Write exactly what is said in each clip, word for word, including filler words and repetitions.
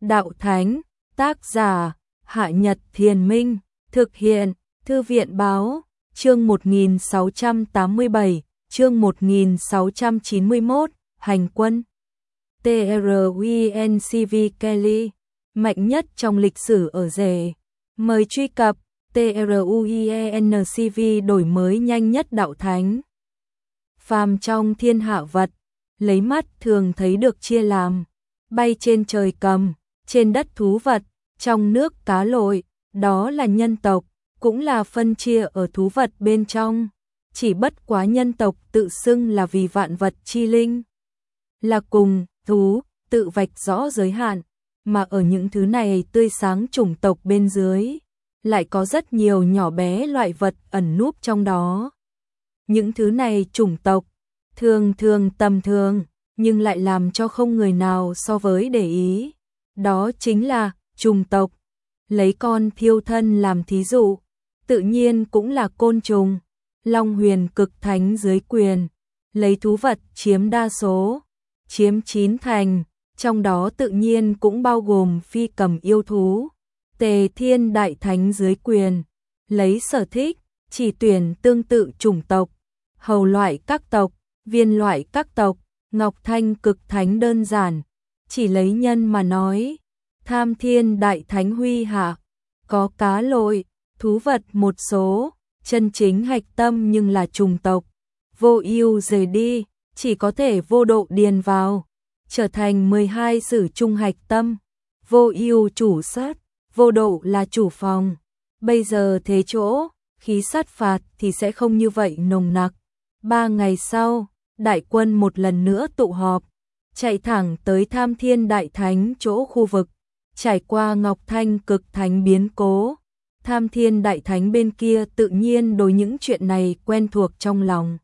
đạo thánh, tác giả, Hạ Nhật Thiền Minh, thực hiện, Thư viện Báo, chương một nghìn sáu trăm tám mươi bảy, chương một nghìn sáu trăm chín mươi mốt, Hành quân. tê rờ u en xê vê Kelly, mạnh nhất trong lịch sử ở rể. Mời truy cập tê rờ u en xê vê đổi mới nhanh nhất đạo thánh. Phàm trong thiên hạ vật, lấy mắt thường thấy được chia làm, bay trên trời cầm, trên đất thú vật, trong nước cá lội, đó là nhân tộc, cũng là phân chia ở thú vật bên trong. Chỉ bất quá nhân tộc tự xưng là vì vạn vật chi linh, là cùng thú tự vạch rõ giới hạn, mà ở những thứ này tươi sáng chủng tộc bên dưới, lại có rất nhiều nhỏ bé loại vật ẩn núp trong đó. Những thứ này chủng tộc thường thường tầm thường, nhưng lại làm cho không người nào so với để ý. Đó chính là trùng tộc. Lấy con thiêu thân làm thí dụ, tự nhiên cũng là côn trùng. Long huyền cực thánh dưới quyền, lấy thú vật chiếm đa số, chiếm chín thành, trong đó tự nhiên cũng bao gồm phi cầm yêu thú. Tề thiên đại thánh dưới quyền, lấy sở thích, chỉ tuyển tương tự chủng tộc, hầu loại các tộc, viên loại các tộc. Ngọc thanh cực thánh đơn giản, chỉ lấy nhân mà nói. Tham thiên đại thánh huy hạ, có cá lội, thú vật một số, chân chính hạch tâm nhưng là trùng tộc. Vô ưu rời đi, chỉ có thể vô độ điền vào, trở thành mười hai sử trung hạch tâm. Vô ưu chủ sát, vô độ là chủ phòng. Bây giờ thế chỗ, khí sát phạt thì sẽ không như vậy nồng nặc. Ba ngày sau, đại quân một lần nữa tụ họp, chạy thẳng tới Tham Thiên Đại Thánh chỗ khu vực, trải qua Ngọc Thanh cực thánh biến cố. Tham Thiên Đại Thánh bên kia tự nhiên đối những chuyện này quen thuộc trong lòng.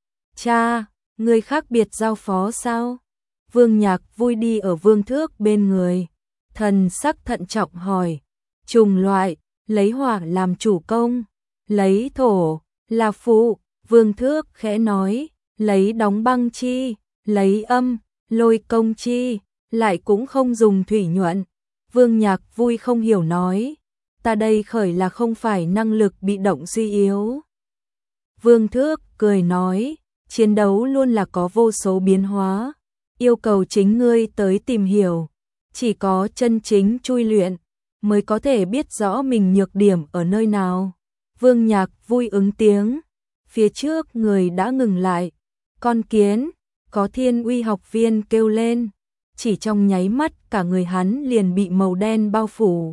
Cha, người khác biệt giao phó sao? Vương Nhạc vui đi ở Vương Thước bên người, thần sắc thận trọng hỏi. Trùng loại, lấy hỏa làm chủ công, lấy thổ là phụ. Vương Thước khẽ nói. Lấy đóng băng chi, lấy âm, lôi công chi, lại cũng không dùng thủy nhuận. Vương Nhạc vui không hiểu nói, ta đây khởi là không phải năng lực bị động suy yếu. Vương Thước cười nói, chiến đấu luôn là có vô số biến hóa, yêu cầu chính ngươi tới tìm hiểu. Chỉ có chân chính chui luyện, mới có thể biết rõ mình nhược điểm ở nơi nào. Vương Nhạc vui ứng tiếng, phía trước người đã ngừng lại. Con kiến, có Thiên Uy học viên kêu lên, chỉ trong nháy mắt cả người hắn liền bị màu đen bao phủ.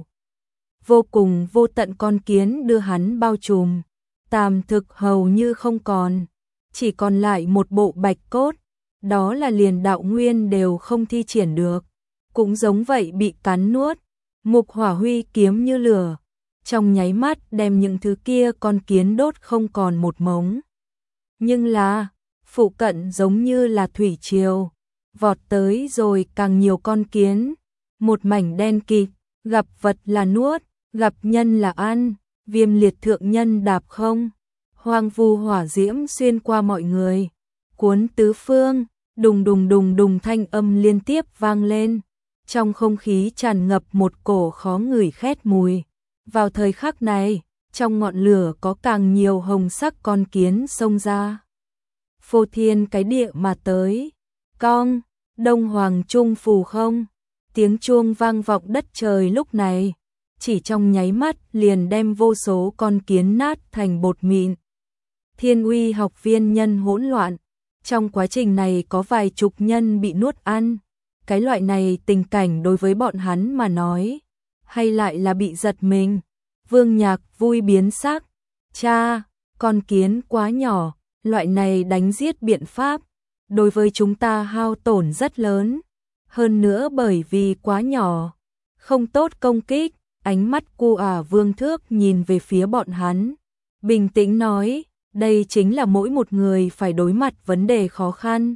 Vô cùng vô tận con kiến đưa hắn bao trùm, tàm thực hầu như không còn, chỉ còn lại một bộ bạch cốt, đó là liền đạo nguyên đều không thi triển được, cũng giống vậy bị cắn nuốt. Mục hỏa huy kiếm như lửa, trong nháy mắt đem những thứ kia con kiến đốt không còn một mống. Nhưng là phụ cận giống như là thủy triều, vọt tới rồi càng nhiều con kiến, một mảnh đen kịt, gặp vật là nuốt, gặp nhân là ăn, viêm liệt thượng nhân đạp không, hoang vu hỏa diễm xuyên qua mọi người, cuốn tứ phương, đùng đùng đùng đùng thanh âm liên tiếp vang lên, trong không khí tràn ngập một cổ khó ngửi khét mùi. Vào thời khắc này, trong ngọn lửa có càng nhiều hồng sắc con kiến xông ra. Phô thiên cái địa mà tới, cong, đông hoàng trung phù không, tiếng chuông vang vọng đất trời lúc này, chỉ trong nháy mắt liền đem vô số con kiến nát thành bột mịn. Thiên Uy học viên nhân hỗn loạn, trong quá trình này có vài chục nhân bị nuốt ăn, cái loại này tình cảnh đối với bọn hắn mà nói, hay lại là bị giật mình. Vương Nhạc vui biến sắc, cha, con kiến quá nhỏ. Loại này đánh giết biện pháp, đối với chúng ta hao tổn rất lớn, hơn nữa bởi vì quá nhỏ, không tốt công kích. Ánh mắt cu ả Vương Thước nhìn về phía bọn hắn, bình tĩnh nói, đây chính là mỗi một người phải đối mặt vấn đề khó khăn.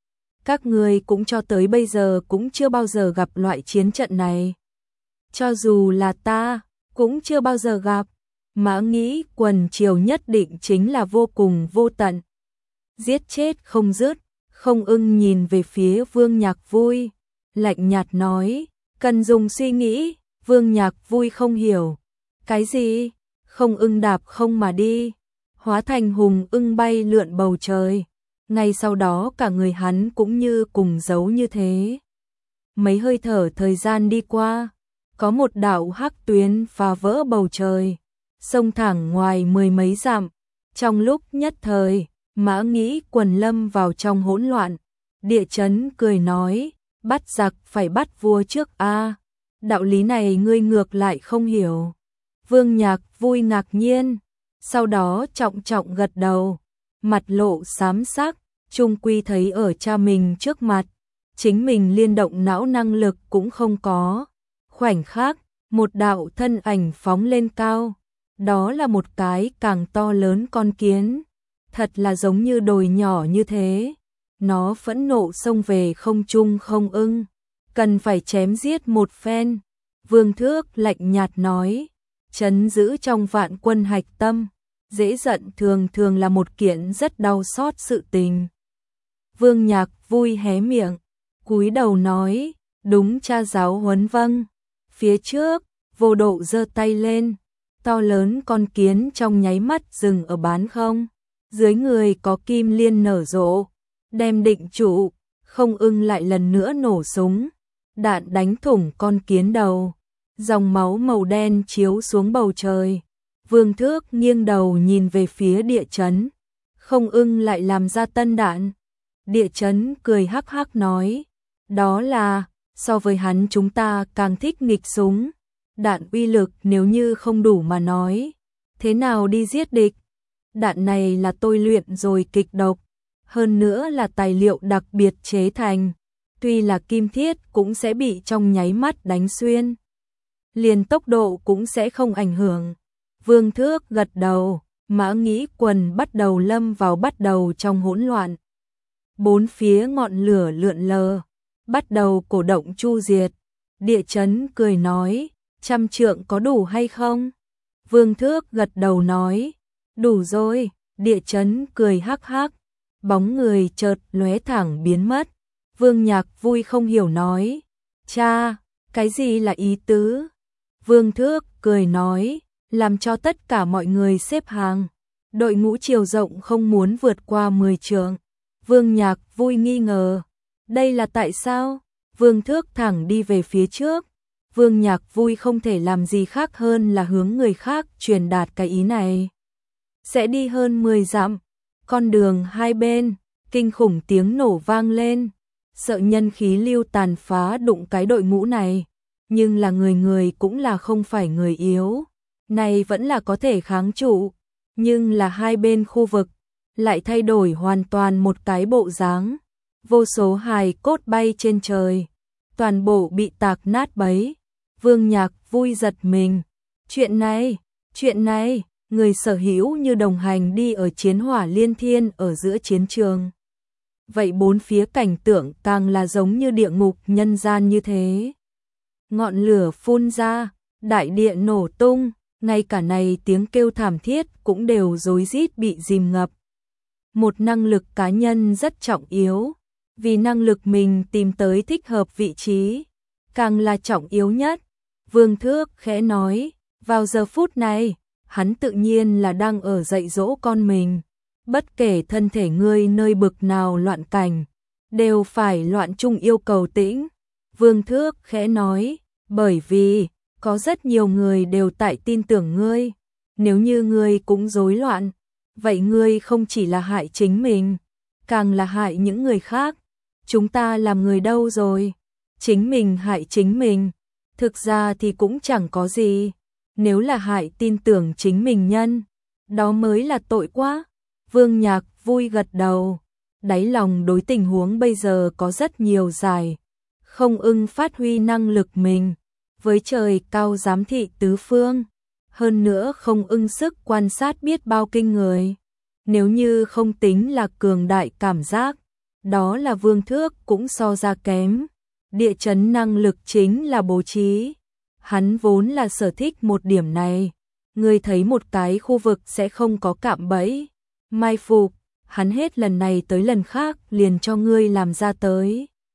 Các người cũng cho tới bây giờ cũng chưa bao giờ gặp loại chiến trận này. Cho dù là ta, cũng chưa bao giờ gặp. Mã nghĩ quần triều nhất định chính là vô cùng vô tận, giết chết không dứt. Không ưng nhìn về phía Vương Nhạc vui, lạnh nhạt nói, Cần dùng suy nghĩ, Vương Nhạc vui không hiểu. Cái gì? Không ưng đạp không mà đi, hóa thành hùng ưng bay lượn bầu trời. Ngay sau đó cả người hắn cũng như cùng giấu như thế. Mấy hơi thở thời gian đi qua, có một đạo hắc tuyến phá vỡ bầu trời, xông thẳng ngoài mười mấy dặm. Trong lúc nhất thời, Mã Nghĩ quần lâm vào trong hỗn loạn. Địa chấn cười nói, bắt giặc phải bắt vua trước a. Đạo lý này ngươi ngược lại không hiểu. Vương Nhạc vui ngạc nhiên, sau đó trọng trọng gật đầu, mặt lộ xám sắc, chung quy thấy ở cha mình trước mặt, chính mình liên động não năng lực cũng không có. Khoảnh khắc, một đạo thân ảnh phóng lên cao, đó là một cái càng to lớn con kiến, thật là giống như đồi nhỏ như thế. Nó phẫn nộ xông về không trung không ưng, cần phải chém giết một phen. Vương Thước lạnh nhạt nói, trấn giữ trong vạn quân hạch tâm, dễ giận thường thường là một kiện rất đau xót sự tình. Vương Nhạc vui hé miệng, cúi đầu nói, đúng cha giáo huấn vâng. Phía trước, Vô Độ giơ tay lên, to lớn con kiến trong nháy mắt dừng ở bán không. Dưới người có kim liên nở rộ, đem định trụ, không ưng lại lần nữa nổ súng. Đạn đánh thủng con kiến đầu, dòng máu màu đen chiếu xuống bầu trời. Vương Thước nghiêng đầu nhìn về phía địa chấn, không ưng lại làm ra tân đạn. Địa chấn cười hắc hắc nói, đó là, so với hắn chúng ta càng thích nghịch súng. Đạn uy lực nếu như không đủ mà nói, thế nào đi giết địch? Đạn này là tôi luyện rồi kịch độc, hơn nữa là tài liệu đặc biệt chế thành, tuy là kim thiết cũng sẽ bị trong nháy mắt đánh xuyên, liền tốc độ cũng sẽ không ảnh hưởng. Vương Thước gật đầu, Mã Nghĩ quần bắt đầu lâm vào bắt đầu trong hỗn loạn. Bốn phía ngọn lửa lượn lờ, bắt đầu cổ động chu diệt. Địa chấn cười nói, trăm trượng có đủ hay không? Vương Thước gật đầu nói, đủ rồi. Địa chấn cười hắc hắc, bóng người chợt lóe thẳng biến mất. Vương Nhạc vui không hiểu nói, cha, cái gì là ý tứ? Vương Thước cười nói, làm cho tất cả mọi người xếp hàng, đội ngũ chiều rộng không muốn vượt qua mười trượng. Vương Nhạc vui nghi ngờ, đây là tại sao? Vương Thước thẳng đi về phía trước. Vương Nhạc vui không thể làm gì khác hơn là hướng người khác truyền đạt cái ý này. Sẽ đi hơn mười dặm, con đường hai bên, kinh khủng tiếng nổ vang lên, sợ nhân khí lưu tàn phá đụng cái đội ngũ này, nhưng là người người cũng là không phải người yếu, này vẫn là có thể kháng trụ, nhưng là hai bên khu vực lại thay đổi hoàn toàn một cái bộ dáng, vô số hài cốt bay trên trời, toàn bộ bị tạc nát bấy. Vương Nhạc vui giật mình, chuyện này, chuyện này, người sở hữu như đồng hành đi ở chiến hỏa liên thiên ở giữa chiến trường. Vậy bốn phía cảnh tượng càng là giống như địa ngục nhân gian như thế. Ngọn lửa phun ra, đại địa nổ tung, ngay cả này tiếng kêu thảm thiết cũng đều rối rít bị dìm ngập. Một năng lực cá nhân rất trọng yếu, vì năng lực mình tìm tới thích hợp vị trí, càng là trọng yếu nhất. Vương Thước khẽ nói, vào giờ phút này, hắn tự nhiên là đang ở dạy dỗ con mình. Bất kể thân thể ngươi nơi bực nào loạn cảnh, đều phải loạn chung yêu cầu tĩnh. Vương Thước khẽ nói, bởi vì, có rất nhiều người đều tại tin tưởng ngươi. Nếu như ngươi cũng rối loạn, vậy ngươi không chỉ là hại chính mình, càng là hại những người khác. Chúng ta làm người đâu rồi? Chính mình hại chính mình. Thực ra thì cũng chẳng có gì. Nếu là hại tin tưởng chính mình nhân, đó mới là tội quá. Vương Nhạc vui gật đầu, đáy lòng đối tình huống bây giờ có rất nhiều giải. Không ưng phát huy năng lực mình, với trời cao giám thị tứ phương. Hơn nữa không ưng sức quan sát biết bao kinh người. Nếu như không tính là cường đại cảm giác, đó là Vương Thước cũng so ra kém. Địa chấn năng lực chính là bố trí. Hắn vốn là sở thích một điểm này. Ngươi thấy một cái khu vực sẽ không có cạm bẫy, mai phục, hắn hết lần này tới lần khác liền cho ngươi làm ra tới.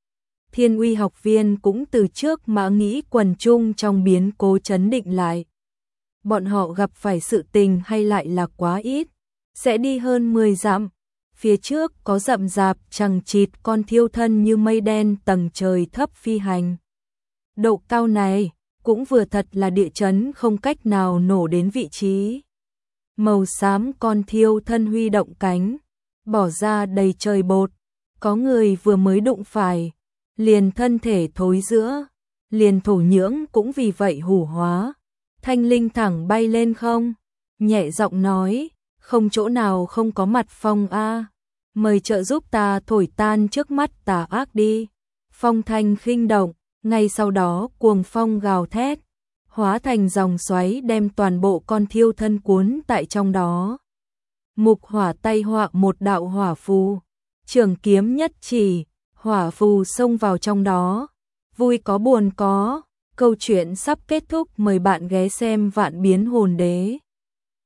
Thiên Uy học viên cũng từ trước mà nghĩ quần chung trong biến cố chấn định lại. Bọn họ gặp phải sự tình hay lại là quá ít, sẽ đi hơn mười dặm. Phía trước có rậm rạp chằng chịt con thiêu thân như mây đen tầng trời thấp phi hành. Độ cao này cũng vừa thật là địa chấn không cách nào nổ đến vị trí. Màu xám con thiêu thân huy động cánh, bỏ ra đầy trời bột. Có người vừa mới đụng phải, liền thân thể thối rữa, liền thổ nhưỡng cũng vì vậy hủ hóa. Thanh linh thẳng bay lên không, nhẹ giọng nói, không chỗ nào không có mặt phong a, mời trợ giúp ta thổi tan trước mắt tà ác đi. Phong thanh khinh động, ngay sau đó cuồng phong gào thét, hóa thành dòng xoáy đem toàn bộ con thiêu thân cuốn tại trong đó. Mục Hỏa tay họa một đạo hỏa phù, trường kiếm nhất chỉ, hỏa phù xông vào trong đó. Vui có buồn có, câu chuyện sắp kết thúc, mời bạn ghé xem Vạn Biến Hồn Đế.